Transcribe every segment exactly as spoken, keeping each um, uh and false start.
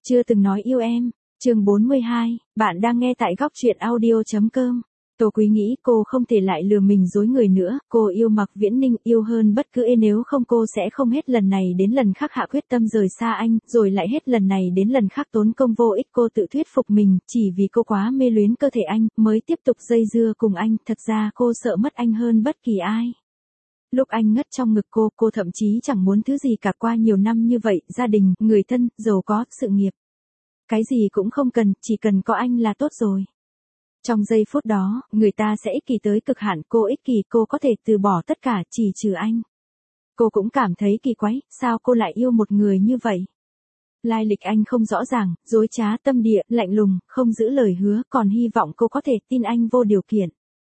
Chưa từng nói yêu em, chương bốn mươi hai, bạn đang nghe tại góc truyện audio.com. Tô Quý nghĩ cô không thể lại lừa mình dối người nữa, cô yêu Mạc Viễn Ninh, yêu hơn bất cứ ai, nếu không cô sẽ không hết lần này đến lần khác hạ quyết tâm rời xa anh, rồi lại hết lần này đến lần khác tốn công vô ích. Cô tự thuyết phục mình, chỉ vì cô quá mê luyến cơ thể anh, mới tiếp tục dây dưa cùng anh, thật ra cô sợ mất anh hơn bất kỳ ai. Lúc anh ngất trong ngực cô, cô thậm chí chẳng muốn thứ gì cả. Qua nhiều năm như vậy, gia đình, người thân, giàu có, sự nghiệp. Cái gì cũng không cần, chỉ cần có anh là tốt rồi. Trong giây phút đó, người ta sẽ ích kỷ tới cực hạn, cô ích kỷ, cô có thể từ bỏ tất cả chỉ trừ anh. Cô cũng cảm thấy kỳ quái, sao cô lại yêu một người như vậy? Lai lịch anh không rõ ràng, dối trá, tâm địa, lạnh lùng, không giữ lời hứa, còn hy vọng cô có thể tin anh vô điều kiện.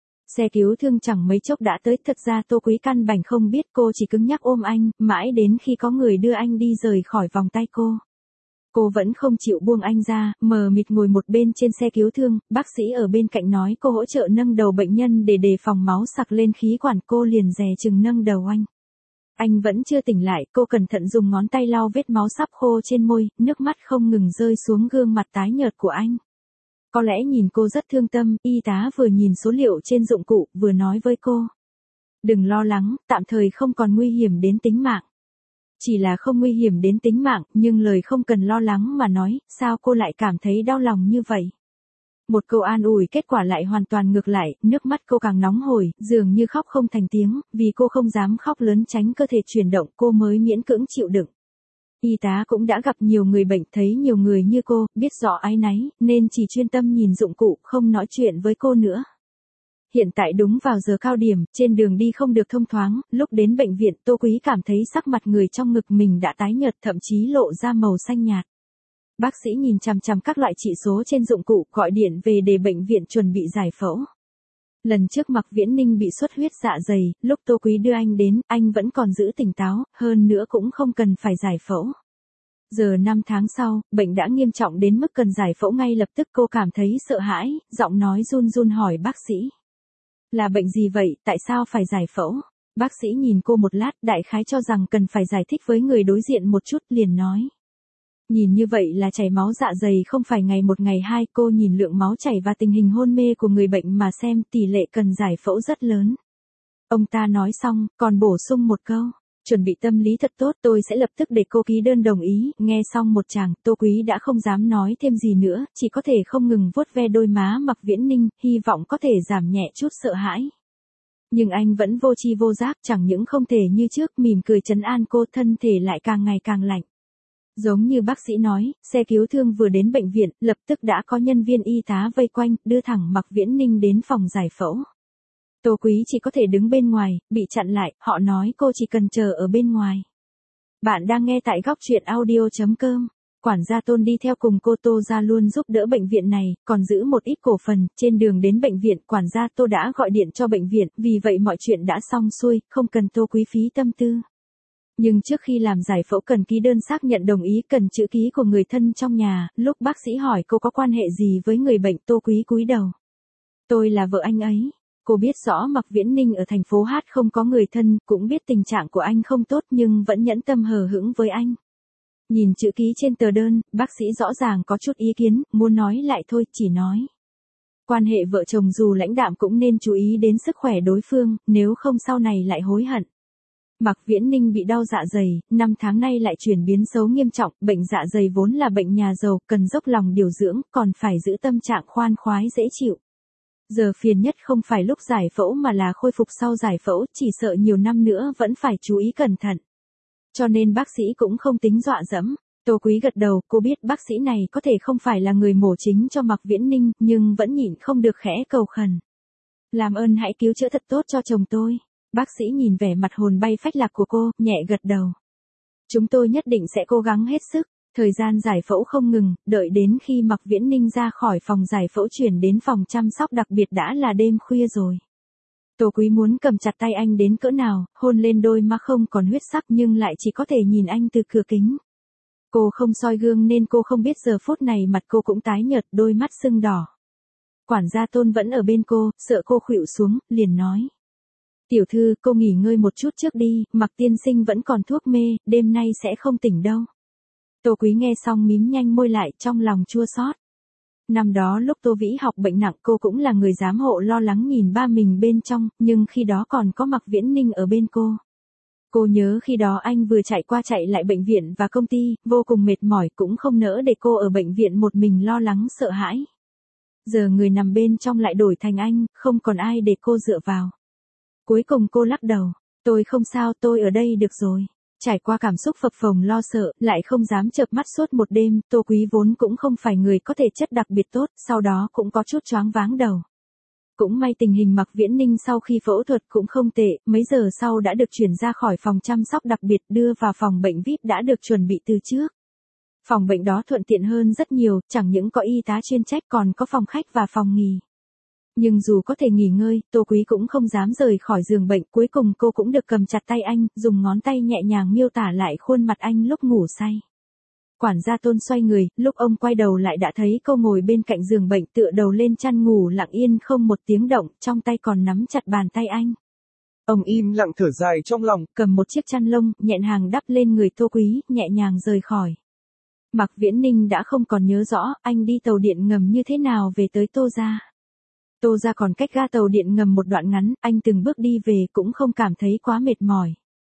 Xe cứu thương chẳng mấy chốc đã tới, thật ra Tô Quý căn bản không biết, cô chỉ cứng nhắc ôm anh, mãi đến khi có người đưa anh đi rời khỏi vòng tay cô. Cô vẫn không chịu buông anh ra, mờ mịt ngồi một bên trên xe cứu thương, bác sĩ ở bên cạnh nói cô hỗ trợ nâng đầu bệnh nhân để đề phòng máu sặc lên khí quản, cô liền dè chừng nâng đầu anh. Anh vẫn chưa tỉnh lại, cô cẩn thận dùng ngón tay lau vết máu sắp khô trên môi, nước mắt không ngừng rơi xuống gương mặt tái nhợt của anh. Có lẽ nhìn cô rất thương tâm, y tá vừa nhìn số liệu trên dụng cụ, vừa nói với cô. Đừng lo lắng, tạm thời không còn nguy hiểm đến tính mạng. Chỉ là không nguy hiểm đến tính mạng, nhưng lời không cần lo lắng mà nói, sao cô lại cảm thấy đau lòng như vậy? Một câu an ủi, kết quả lại hoàn toàn ngược lại, nước mắt cô càng nóng hổi, dường như khóc không thành tiếng, vì cô không dám khóc lớn tránh cơ thể chuyển động, cô mới miễn cưỡng chịu đựng. Y tá cũng đã gặp nhiều người bệnh, thấy nhiều người như cô, biết rõ áy náy, nên chỉ chuyên tâm nhìn dụng cụ, không nói chuyện với cô nữa. Hiện tại đúng vào giờ cao điểm, trên đường đi không được thông thoáng, lúc đến bệnh viện Tô Quý cảm thấy sắc mặt người trong ngực mình đã tái nhợt, thậm chí lộ ra màu xanh nhạt. Bác sĩ nhìn chằm chằm các loại chỉ số trên dụng cụ, gọi điện về để bệnh viện chuẩn bị giải phẫu. Lần trước Mạc Viễn Ninh bị xuất huyết dạ dày, lúc Tô Quý đưa anh đến, anh vẫn còn giữ tỉnh táo, hơn nữa cũng không cần phải giải phẫu. Giờ năm tháng sau, bệnh đã nghiêm trọng đến mức cần giải phẫu ngay lập tức. Cô cảm thấy sợ hãi, giọng nói run run hỏi bác sĩ. Là bệnh gì vậy, tại sao phải giải phẫu? Bác sĩ nhìn cô một lát, đại khái cho rằng cần phải giải thích với người đối diện một chút, liền nói. Nhìn như vậy là chảy máu dạ dày, không phải ngày một ngày hai. Cô nhìn lượng máu chảy và tình hình hôn mê của người bệnh mà xem, tỷ lệ cần giải phẫu rất lớn. Ông ta nói xong, còn bổ sung một câu. Chuẩn bị tâm lý thật tốt, tôi sẽ lập tức để cô ký đơn đồng ý. Nghe xong một tràng, Tô Quý đã không dám nói thêm gì nữa, chỉ có thể không ngừng vuốt ve đôi má Mạc Viễn Ninh, hy vọng có thể giảm nhẹ chút sợ hãi. Nhưng anh vẫn vô tri vô giác, chẳng những không thể như trước, mỉm cười trấn an cô, thân thể lại càng ngày càng lạnh. Giống như bác sĩ nói, xe cứu thương vừa đến bệnh viện, lập tức đã có nhân viên y tá vây quanh, đưa thẳng Mạc Viễn Ninh đến phòng giải phẫu. Tô Quý chỉ có thể đứng bên ngoài, bị chặn lại, họ nói cô chỉ cần chờ ở bên ngoài. Bạn đang nghe tại góc truyện audio.com. Quản gia Tôn đi theo cùng cô, Tô gia luôn giúp đỡ bệnh viện này, còn giữ một ít cổ phần. Trên đường đến bệnh viện, quản gia Tô đã gọi điện cho bệnh viện, vì vậy mọi chuyện đã xong xuôi, không cần Tô Quý phí tâm tư. Nhưng trước khi làm giải phẫu cần ký đơn xác nhận đồng ý, cần chữ ký của người thân trong nhà. Lúc bác sĩ hỏi cô có quan hệ gì với người bệnh, Tô Quý cúi đầu. Tôi là vợ anh ấy. Cô biết rõ Mạc Viễn Ninh ở thành phố Hát không có người thân, cũng biết tình trạng của anh không tốt nhưng vẫn nhẫn tâm hờ hững với anh. Nhìn chữ ký trên tờ đơn, bác sĩ rõ ràng có chút ý kiến, muốn nói lại thôi, chỉ nói. Quan hệ vợ chồng dù lãnh đạm cũng nên chú ý đến sức khỏe đối phương, nếu không sau này lại hối hận. Mạc Viễn Ninh bị đau dạ dày, năm tháng nay lại chuyển biến xấu nghiêm trọng, bệnh dạ dày vốn là bệnh nhà giàu, cần dốc lòng điều dưỡng, còn phải giữ tâm trạng khoan khoái dễ chịu. Giờ phiền nhất không phải lúc giải phẫu mà là khôi phục sau giải phẫu, chỉ sợ nhiều năm nữa vẫn phải chú ý cẩn thận. Cho nên bác sĩ cũng không tính dọa dẫm. Tô Quý gật đầu, cô biết bác sĩ này có thể không phải là người mổ chính cho Mạc Viễn Ninh, nhưng vẫn nhịn không được khẽ cầu khẩn. Làm ơn hãy cứu chữa thật tốt cho chồng tôi. Bác sĩ nhìn vẻ mặt hồn bay phách lạc của cô, nhẹ gật đầu. Chúng tôi nhất định sẽ cố gắng hết sức. Thời gian giải phẫu không ngừng, đợi đến khi Mạc Viễn Ninh ra khỏi phòng giải phẫu chuyển đến phòng chăm sóc đặc biệt đã là đêm khuya rồi. Tô Quý muốn cầm chặt tay anh đến cỡ nào, hôn lên đôi má không còn huyết sắc nhưng lại chỉ có thể nhìn anh từ cửa kính. Cô không soi gương nên cô không biết giờ phút này mặt cô cũng tái nhợt, đôi mắt sưng đỏ. Quản gia Tôn vẫn ở bên cô, sợ cô khuỵu xuống, liền nói. Tiểu thư, cô nghỉ ngơi một chút trước đi, Mạc tiên sinh vẫn còn thuốc mê, đêm nay sẽ không tỉnh đâu. Tô Quý nghe xong mím nhanh môi lại, trong lòng chua xót. Năm đó lúc Tô Vĩ học bệnh nặng cô cũng là người giám hộ lo lắng nhìn ba mình bên trong, nhưng khi đó còn có Mạc Viễn Ninh ở bên cô. Cô nhớ khi đó anh vừa chạy qua chạy lại bệnh viện và công ty, vô cùng mệt mỏi cũng không nỡ để cô ở bệnh viện một mình lo lắng sợ hãi. Giờ người nằm bên trong lại đổi thành anh, không còn ai để cô dựa vào. Cuối cùng cô lắc đầu, tôi không sao, tôi ở đây được rồi. Trải qua cảm xúc phập phồng lo sợ, lại không dám chợp mắt suốt một đêm, Tô Quý vốn cũng không phải người có thể chất đặc biệt tốt, sau đó cũng có chút choáng váng đầu. Cũng may tình hình Mạc Viễn Ninh sau khi phẫu thuật cũng không tệ, mấy giờ sau đã được chuyển ra khỏi phòng chăm sóc đặc biệt đưa vào phòng bệnh vi ai pi đã được chuẩn bị từ trước. Phòng bệnh đó thuận tiện hơn rất nhiều, chẳng những có y tá chuyên trách còn có phòng khách và phòng nghỉ. Nhưng dù có thể nghỉ ngơi, Tô Quý cũng không dám rời khỏi giường bệnh, cuối cùng cô cũng được cầm chặt tay anh, dùng ngón tay nhẹ nhàng miêu tả lại khuôn mặt anh lúc ngủ say. Quản gia Tôn xoay người, lúc ông quay đầu lại đã thấy cô ngồi bên cạnh giường bệnh tựa đầu lên chăn ngủ lặng yên không một tiếng động, trong tay còn nắm chặt bàn tay anh. Ông im lặng thở dài trong lòng, cầm một chiếc chăn lông, nhẹ nhàng đắp lên người Tô Quý, nhẹ nhàng rời khỏi. Mạc Viễn Ninh đã không còn nhớ rõ, anh đi tàu điện ngầm như thế nào về tới Tô gia. Tô gia còn cách ga tàu điện ngầm một đoạn ngắn, anh từng bước đi về cũng không cảm thấy quá mệt mỏi.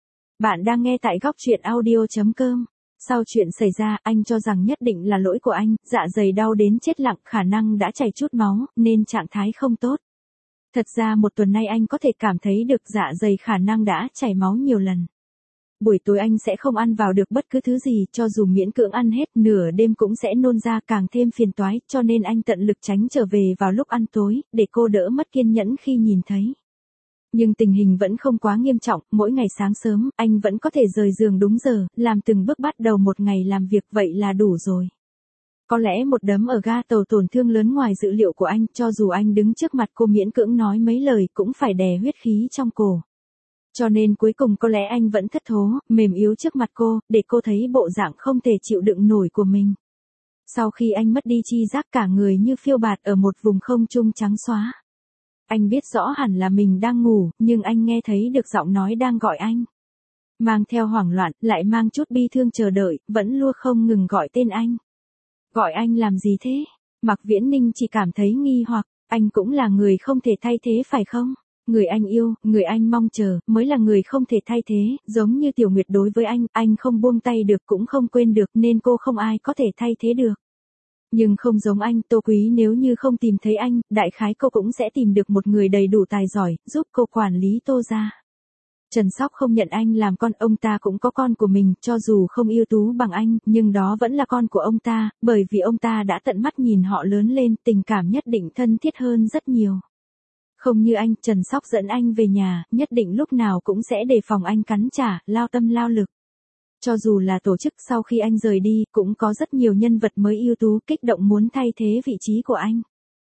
Bạn đang nghe tại góc truyện audio chấm com. Sau chuyện xảy ra, anh cho rằng nhất định là lỗi của anh, dạ dày đau đến chết lặng, khả năng đã chảy chút máu, nên trạng thái không tốt. Thật ra một tuần nay anh có thể cảm thấy được dạ dày khả năng đã chảy máu nhiều lần. Buổi tối anh sẽ không ăn vào được bất cứ thứ gì, cho dù miễn cưỡng ăn hết, nửa đêm cũng sẽ nôn ra, càng thêm phiền toái, cho nên anh tận lực tránh trở về vào lúc ăn tối, để cô đỡ mất kiên nhẫn khi nhìn thấy. Nhưng tình hình vẫn không quá nghiêm trọng, mỗi ngày sáng sớm, anh vẫn có thể rời giường đúng giờ, làm từng bước bắt đầu một ngày làm việc, vậy là đủ rồi. Có lẽ một đấm ở ga tàu tổn thương lớn ngoài dự liệu của anh, cho dù anh đứng trước mặt cô miễn cưỡng nói mấy lời cũng phải đè huyết khí trong cổ. Cho nên cuối cùng có lẽ anh vẫn thất thố, mềm yếu trước mặt cô, để cô thấy bộ dạng không thể chịu đựng nổi của mình. Sau khi anh mất đi chi giác cả người như phiêu bạt ở một vùng không trung trắng xóa. Anh biết rõ hẳn là mình đang ngủ, nhưng anh nghe thấy được giọng nói đang gọi anh. Mang theo hoảng loạn, lại mang chút bi thương chờ đợi, vẫn luôn không ngừng gọi tên anh. Gọi anh làm gì thế? Mạc Viễn Ninh chỉ cảm thấy nghi hoặc, anh cũng là người không thể thay thế phải không? Người anh yêu, người anh mong chờ, mới là người không thể thay thế, giống như Tiểu Nguyệt đối với anh, anh không buông tay được cũng không quên được nên cô không ai có thể thay thế được. Nhưng không giống anh, Tô Quý nếu như không tìm thấy anh, đại khái cô cũng sẽ tìm được một người đầy đủ tài giỏi, giúp cô quản lý Tô gia. Trần Sóc không nhận anh làm con, ông ta cũng có con của mình, cho dù không ưu tú bằng anh, nhưng đó vẫn là con của ông ta, bởi vì ông ta đã tận mắt nhìn họ lớn lên, tình cảm nhất định thân thiết hơn rất nhiều. Không như anh, Trần Sóc dẫn anh về nhà, nhất định lúc nào cũng sẽ đề phòng anh cắn trả, lao tâm lao lực. Cho dù là tổ chức sau khi anh rời đi, cũng có rất nhiều nhân vật mới ưu tú kích động muốn thay thế vị trí của anh.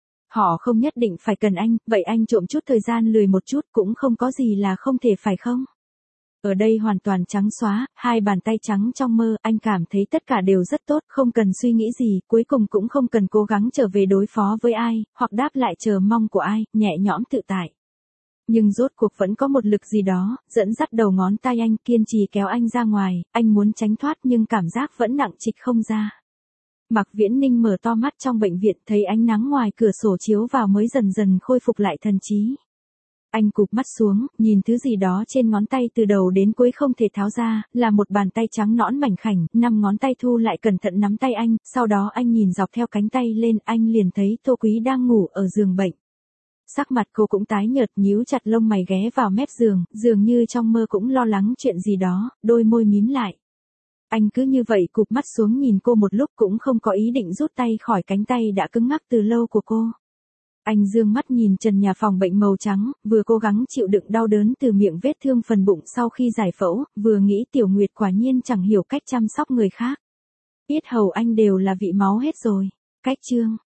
Họ không nhất định phải cần anh, vậy anh trộm chút thời gian lười một chút cũng không có gì là không thể phải không? Ở đây hoàn toàn trắng xóa, hai bàn tay trắng trong mơ, anh cảm thấy tất cả đều rất tốt, không cần suy nghĩ gì, cuối cùng cũng không cần cố gắng trở về đối phó với ai, hoặc đáp lại chờ mong của ai, nhẹ nhõm tự tại. Nhưng rốt cuộc vẫn có một lực gì đó, dẫn dắt đầu ngón tay anh, kiên trì kéo anh ra ngoài, anh muốn tránh thoát nhưng cảm giác vẫn nặng trịch không ra. Mạc Viễn Ninh mở to mắt trong bệnh viện, thấy ánh nắng ngoài cửa sổ chiếu vào mới dần dần khôi phục lại thần trí. Anh cụp mắt xuống, nhìn thứ gì đó trên ngón tay từ đầu đến cuối không thể tháo ra, là một bàn tay trắng nõn mảnh khảnh, năm ngón tay thu lại cẩn thận nắm tay anh, sau đó anh nhìn dọc theo cánh tay lên, anh liền thấy Tô Quý đang ngủ ở giường bệnh. Sắc mặt cô cũng tái nhợt, nhíu chặt lông mày ghé vào mép giường, dường như trong mơ cũng lo lắng chuyện gì đó, đôi môi mím lại. Anh cứ như vậy cụp mắt xuống nhìn cô một lúc cũng không có ý định rút tay khỏi cánh tay đã cứng ngắc từ lâu của cô. Anh dương mắt nhìn trần nhà phòng bệnh màu trắng, vừa cố gắng chịu đựng đau đớn từ miệng vết thương phần bụng sau khi giải phẫu, vừa nghĩ Tiểu Nguyệt quả nhiên chẳng hiểu cách chăm sóc người khác. Biết hầu anh đều là vị máu hết rồi. Cách chương